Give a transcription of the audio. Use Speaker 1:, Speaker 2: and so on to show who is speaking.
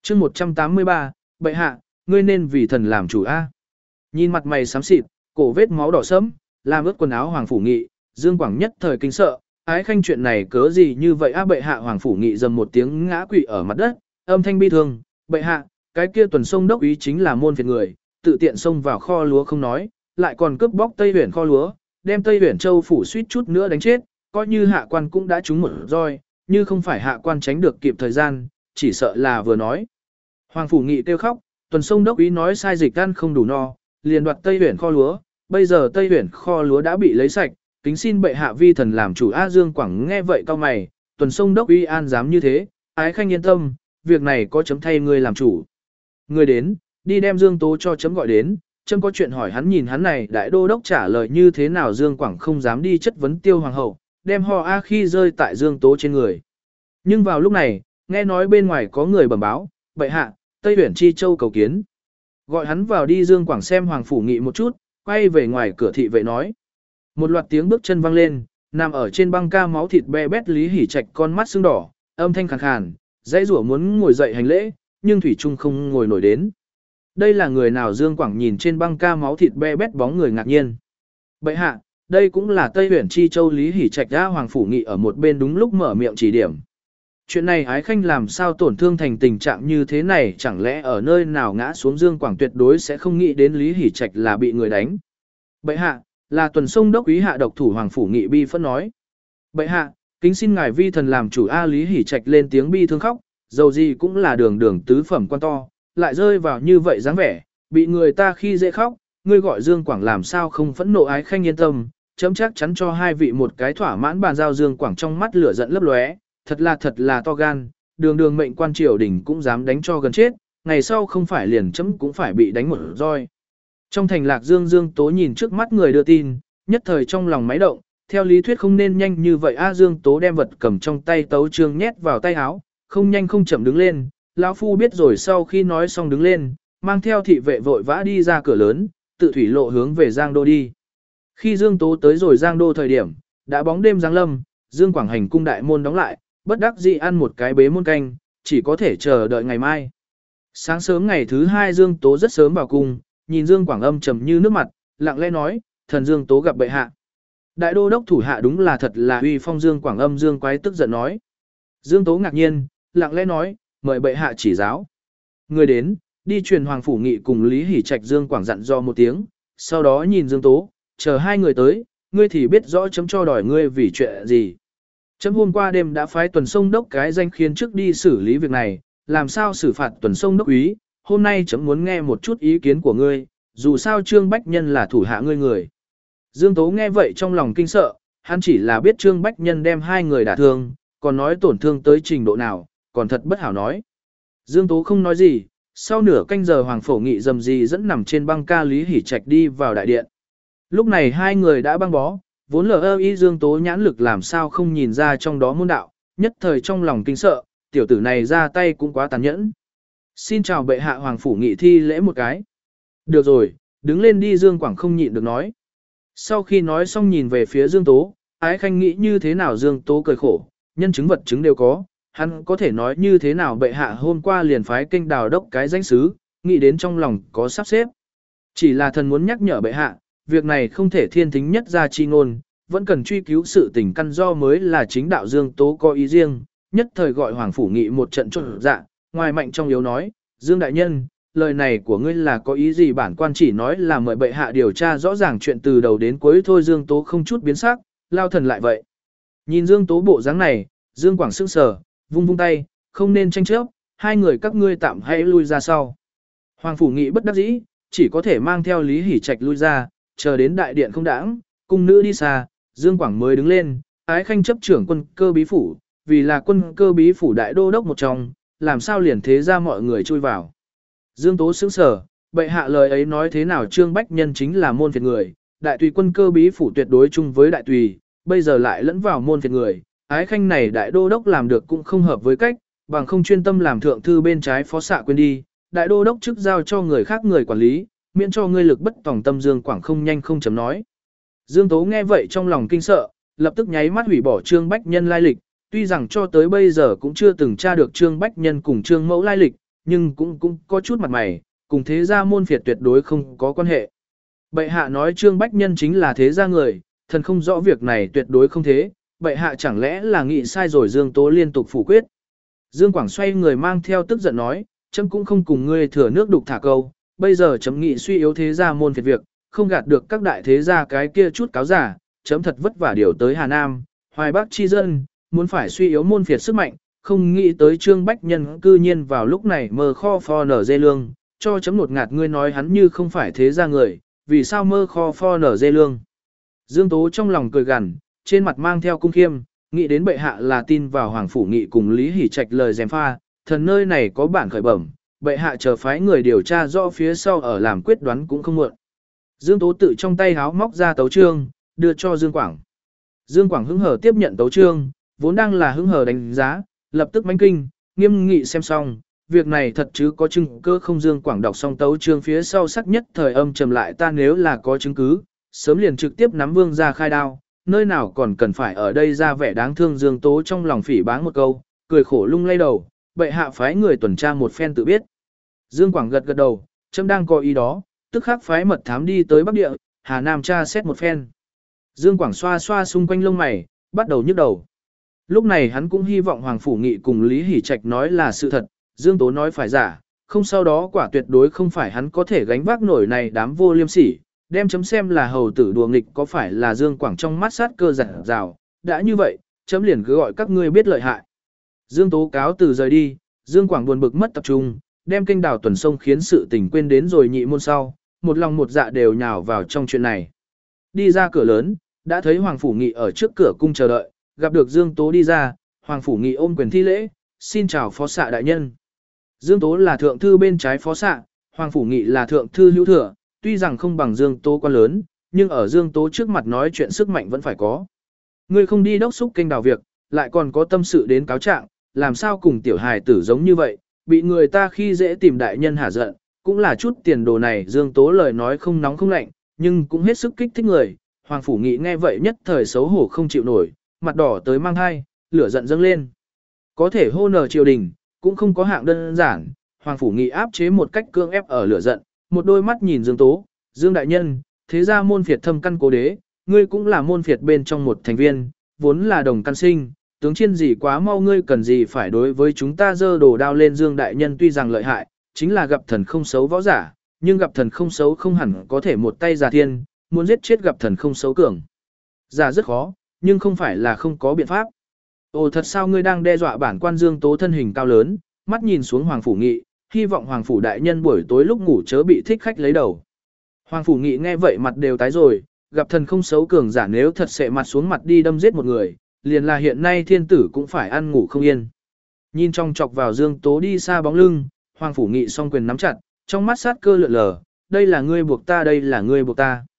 Speaker 1: chương 183, bệ hạ, ngươi nên vì thần làm chủ a. Nhìn mặt mày xám xịt, cổ vết máu đỏ sẫm, làm ướt quần áo Hoàng Phủ Nghị, Dương Quảng nhất thời kinh sợ, ái khanh chuyện này cớ gì như vậy a bệ hạ. Hoàng Phủ Nghị dầm một tiếng ngã quỵ ở mặt đất, âm thanh bi thương, bệ hạ, cái kia Tuần Sông đốc ý chính là môn phiệt người, tự tiện xông vào kho lúa không nói, lại còn cướp bóc Tây Huyền kho lúa, đem Tây Huyền Châu phủ suýt chút nữa đánh chết, coi như hạ quan cũng đã trúng một roi, như không phải hạ quan tránh được kịp thời gian, chỉ sợ là vừa nói. Hoàng Phủ Nghị kêu khóc, Tuần Sông đốc ý nói sai dịch ăn không đủ no, liền đoạt Tây Huyền kho lúa, bây giờ Tây Huyền kho lúa đã bị lấy sạch, kính xin bệ hạ vi thần làm chủ. A Dương Quảng nghe vậy cau mày, Tuần Sông đốc ý an dám như thế, ái khanh yên tâm, việc này có chấm thay ngươi làm chủ. Người đến, đi đem Dương Tố cho chấm gọi đến, chấm có chuyện hỏi hắn. Nhìn hắn này đại đô đốc trả lời như thế nào, Dương Quảng không dám đi chất vấn Tiêu Hoàng hậu, đem ho a khi rơi tại Dương Tố trên người. Nhưng vào lúc này, nghe nói bên ngoài có người bẩm báo, bệ hạ, Tây Huyền Chi Châu cầu kiến. Gọi hắn vào đi. Dương Quảng xem Hoàng Phủ Nghị một chút, quay về ngoài cửa thị vệ nói. Một loạt tiếng bước chân vang lên, nằm ở trên băng ca máu thịt be bét Lý Hỷ Trạch con mắt sưng đỏ, âm thanh khàn khàn, dãy rủa muốn ngồi dậy hành lễ, nhưng thủy trung không ngồi nổi đến. Đây là người nào? Dương Quảng nhìn trên băng ca máu thịt be bét bóng người ngạc nhiên. Bệ hạ, đây cũng là Tây Huyền Chi Châu Lý Hỷ Trạch. Ra Hoàng Phủ Nghị ở một bên đúng lúc mở miệng chỉ điểm. Chuyện này ái khanh làm sao tổn thương thành tình trạng như thế này, chẳng lẽ ở nơi nào ngã xuống? Dương Quảng tuyệt đối sẽ không nghĩ đến Lý Hỷ Trạch là bị người đánh. Bệ hạ, là Tuần Sông đốc ý hạ độc thủ. Hoàng Phủ Nghị bi phẫn nói. Bệ hạ, kính xin ngài vi thần làm chủ. A Lý Hỷ Trạch lên tiếng bi thương khóc, dầu gì cũng là đường đường tứ phẩm quan to, lại rơi vào như vậy dáng vẻ, bị người ta khi dễ khóc, ngươi gọi Dương Quảng làm sao không phẫn nộ? Ái khanh yên tâm, chấm chắc chắn cho hai vị một cái thỏa mãn bàn giao. Dương Quảng trong mắt lửa giận lấp lóe, thật là to gan, đường đường mệnh quan triều đình cũng dám đánh cho gần chết, ngày sau không phải liền chấm cũng phải bị đánh một roi. Trong thành Lạc Dương, Dương Tố nhìn trước mắt người đưa tin, nhất thời trong lòng máy động, theo lý thuyết không nên nhanh như vậy. A Dương Tố đem vật cầm trong tay tấu chương nhét vào tay áo, không nhanh không chậm đứng lên, lão phu biết rồi. Sau khi nói xong đứng lên, mang theo thị vệ vội vã đi ra cửa lớn, tự thủy lộ hướng về Giang Đô đi. Khi Dương Tố tới rồi Giang Đô thời điểm, đã bóng đêm giáng lâm, Dương Quảng hành cung đại môn đóng lại, bất đắc dĩ ăn một cái bế môn canh, chỉ có thể chờ đợi ngày mai. Sáng sớm ngày thứ hai, Dương Tố rất sớm vào cung, nhìn Dương Quảng âm trầm như nước mặt, lặng lẽ nói, thần Dương Tố gặp bệ hạ. Đại đô đốc thủ hạ đúng là thật là uy phong. Dương Quảng âm dương quái tức giận nói. Dương Tố ngạc nhiên, lặng lẽ nói, mời bệ hạ chỉ giáo. Người đến, đi truyền Hoàng Phủ Nghị cùng Lý Hỷ Trạch. Dương Quảng dặn do một tiếng, sau đó nhìn Dương Tố, chờ hai người tới, ngươi thì biết rõ chấm cho đòi ngươi vì chuyện gì. Chấm hôm qua đêm đã phái Tuần Sông đốc cái danh khiến trước đi xử lý việc này, làm sao xử phạt Tuần Sông đốc úy, hôm nay chấm muốn nghe một chút ý kiến của ngươi, dù sao Trương Bách Nhân là thủ hạ ngươi người. Dương Tố nghe vậy trong lòng kinh sợ, hắn chỉ là biết Trương Bách Nhân đem hai người đả thương, còn nói tổn thương tới trình độ nào, còn thật bất hảo nói. Dương Tố không nói gì, sau nửa canh giờ Hoàng Phủ Nghị dầm gì dẫn nằm trên băng ca Lý Hỷ Trạch đi vào đại điện. Lúc này hai người đã băng bó, vốn lờ ý Dương Tố nhãn lực làm sao không nhìn ra trong đó môn đạo, nhất thời trong lòng kinh sợ, tiểu tử này ra tay cũng quá tàn nhẫn. Xin chào bệ hạ. Hoàng Phủ Nghị thi lễ một cái. Được rồi, đứng lên đi. Dương Quảng không nhịn được nói. Sau khi nói xong nhìn về phía Dương Tố, ái khanh nghĩ như thế nào? Dương Tố cười khổ, nhân chứng vật chứng đều có, hắn có thể nói như thế nào? Bệ hạ hôm qua liền phái kênh đào đốc cái danh sứ, nghĩ đến trong lòng có sắp xếp. Chỉ là thần muốn nhắc nhở bệ hạ, việc này không thể thiên thính nhất ra chi ngôn, vẫn cần truy cứu sự tình căn do mới là chính đạo. Dương Tố có ý riêng, nhất thời gọi Hoàng Phủ Nghị một trận trộn dạ, ngoài mạnh trong yếu nói, Dương đại nhân, lời này của ngươi là có ý gì? Bản quan chỉ nói là mời bệ hạ điều tra rõ ràng chuyện từ đầu đến cuối thôi. Dương Tố không chút biến sắc, lao thần lại vậy. Nhìn Dương Tố bộ dáng này, Dương Quảng sững sờ, vung vung tay, không nên tranh chấp, hai người các ngươi tạm hãy lui ra sau. Hoàng Phủ Nghị bất đắc dĩ, chỉ có thể mang theo Lý Hỷ Trạch lui ra, chờ đến đại điện không đãng, cung nữ đi xa, Dương Quảng mới đứng lên, ái khanh chấp trưởng quân cơ bí phủ, vì là quân cơ bí phủ đại đô đốc một trong, làm sao liền thế ra mọi người chui vào. Dương Tố sững sờ, bệ hạ lời ấy nói thế nào? Trương Bách Nhân chính là môn phiệt người, đại tùy quân cơ bí phủ tuyệt đối chung với đại tùy, bây giờ lại lẫn vào môn phiệt người, ái khanh này đại đô đốc làm được cũng không hợp với cách, bằng không chuyên tâm làm thượng thư bên trái phó xạ quên đi, đại đô đốc chức giao cho người khác người quản lý, miễn cho ngươi lực bất tòng tâm. Dương Quảng không nhanh không chấm nói. Dương Tố nghe vậy trong lòng kinh sợ, lập tức nháy mắt hủy bỏ Trương Bách Nhân lai lịch, tuy rằng cho tới bây giờ cũng chưa từng tra được Trương Bách Nhân cùng Trương Mẫu lai lịch, nhưng cũng có chút mặt mày, cùng thế gia môn phiệt tuyệt đối không có quan hệ. Bệ hạ nói Trương Bách Nhân chính là thế gia người, thần không rõ việc này tuyệt đối không thế, bệ hạ chẳng lẽ là nghĩ sai rồi Dương Tố liên tục phủ quyết. Dương Quảng xoay người mang theo tức giận nói, chấm cũng không cùng ngươi thừa nước đục thả câu, bây giờ chấm nghị suy yếu thế gia môn phiệt việc, không gạt được các đại thế gia cái kia chút cáo giả, chấm thật vất vả điều tới Hà Nam, Hoài Bắc chi dân, muốn phải suy yếu môn phiệt sức mạnh, không nghĩ tới Trương Bách Nhân cư nhiên vào lúc này mơ kho pho nở dê lương, cho chấm nột ngạt ngươi nói hắn như không phải thế gia người, vì sao mơ kho pho nở dê lương. Dương Tố trong lòng cười gằn, trên mặt mang theo cung khiêm, nghĩ đến bệ hạ là tin vào Hoàng Phủ Nghị cùng Lý Hỷ Trạch lời dèm pha, thần nơi này có bản khởi bẩm, bệ hạ chờ phái người điều tra rõ phía sau ở làm quyết đoán cũng không muộn. Dương Tố tự trong tay háo móc ra tấu chương, đưa cho Dương Quảng. Dương Quảng hứng hở tiếp nhận tấu chương, vốn đang là hứng hở đánh giá, lập tức mãnh kinh, nghiêm nghị xem xong, việc này thật chứ có chứng cứ không. Dương Quảng đọc xong tấu chương phía sau sắc nhất thời âm trầm lại, ta nếu là có chứng cứ, sớm liền trực tiếp nắm vương ra khai đao, nơi nào còn cần phải ở đây ra vẻ đáng thương. Dương Tố trong lòng phỉ báng một câu, cười khổ lung lay đầu, bệ hạ phái người tuần tra một phen tự biết. Dương Quảng gật gật đầu, trẫm đang có ý đó, tức khắc phái mật thám đi tới Bắc Địa, Hà Nam tra xét một phen. Dương Quảng xoa xoa xung quanh lông mày, bắt đầu nhức đầu. Lúc này hắn cũng hy vọng Hoàng Phủ Nghị cùng Lý Hỷ Trạch nói là sự thật, Dương Tố nói phải giả, không sau đó quả tuyệt đối không phải hắn có thể gánh vác nổi này đám vô liêm sỉ, đem chấm xem là hầu tử đùa nghịch có phải là Dương Quảng trong mắt sát cơ giản rào, đã như vậy, chấm liền cứ gọi các ngươi biết lợi hại. Dương Tố cáo từ rời đi, Dương Quảng buồn bực mất tập trung, đem kênh đào tuần sông khiến sự tình quên đến rồi nhị môn sau, một lòng một dạ đều nhào vào trong chuyện này. Đi ra cửa lớn, đã thấy Hoàng Phủ Nghị ở trước cửa cung chờ đợi, gặp được Dương Tố đi ra, Hoàng Phủ Nghị ôm quyền thi lễ, xin chào phó xạ đại nhân. Dương Tố là thượng thư bên trái phó xạ, Hoàng Phủ Nghị là thượng thư hữu thừa, tuy rằng không bằng Dương Tố quá lớn, nhưng ở Dương Tố trước mặt nói chuyện sức mạnh vẫn phải có. Ngươi không đi đốc xúc kênh đào việc, lại còn có tâm sự đến cáo trạng, làm sao cùng tiểu hài tử giống như vậy, bị người ta khi dễ tìm đại nhân hả giận, cũng là chút tiền đồ này. Dương Tố lời nói không nóng không lạnh, nhưng cũng hết sức kích thích người. Hoàng Phủ Nghị nghe vậy nhất thời xấu hổ không chịu nổi, mặt đỏ tới mang hai, lửa giận dâng lên. Có thể hô nờ triều đình, cũng không có hạng đơn giản, Hoàng Phủ Nghị áp chế một cách cưỡng ép ở lửa giận, một đôi mắt nhìn Dương Tố, Dương đại nhân, thế ra môn phiệt thâm căn cố đế, ngươi cũng là môn phiệt bên trong một thành viên, vốn là đồng căn sinh, tướng chiên gì quá mau, ngươi cần gì phải đối với chúng ta giơ đồ đao lên. Dương đại nhân tuy rằng lợi hại, chính là gặp thần không xấu võ giả, nhưng gặp thần không xấu không hẳn có thể một tay giả thiên, muốn giết chết gặp thần không xấu cường giả rất khó, nhưng không phải là không có biện pháp. Ồ, thật sao ngươi đang đe dọa bản quan? Dương Tố thân hình cao lớn, mắt nhìn xuống Hoàng Phủ Nghị, hy vọng Hoàng Phủ đại nhân buổi tối lúc ngủ chớ bị thích khách lấy đầu. Hoàng Phủ Nghị nghe vậy mặt đều tái rồi, gặp thần không xấu cường giả nếu thật sẽ mặt xuống mặt đi đâm giết một người, liền là hiện nay thiên tử cũng phải ăn ngủ không yên. Nhìn trong chọc vào Dương Tố đi xa bóng lưng, Hoàng Phủ Nghị song quyền nắm chặt, trong mắt sát cơ lượn lờ, đây là ngươi buộc ta, đây là ngươi buộc ta.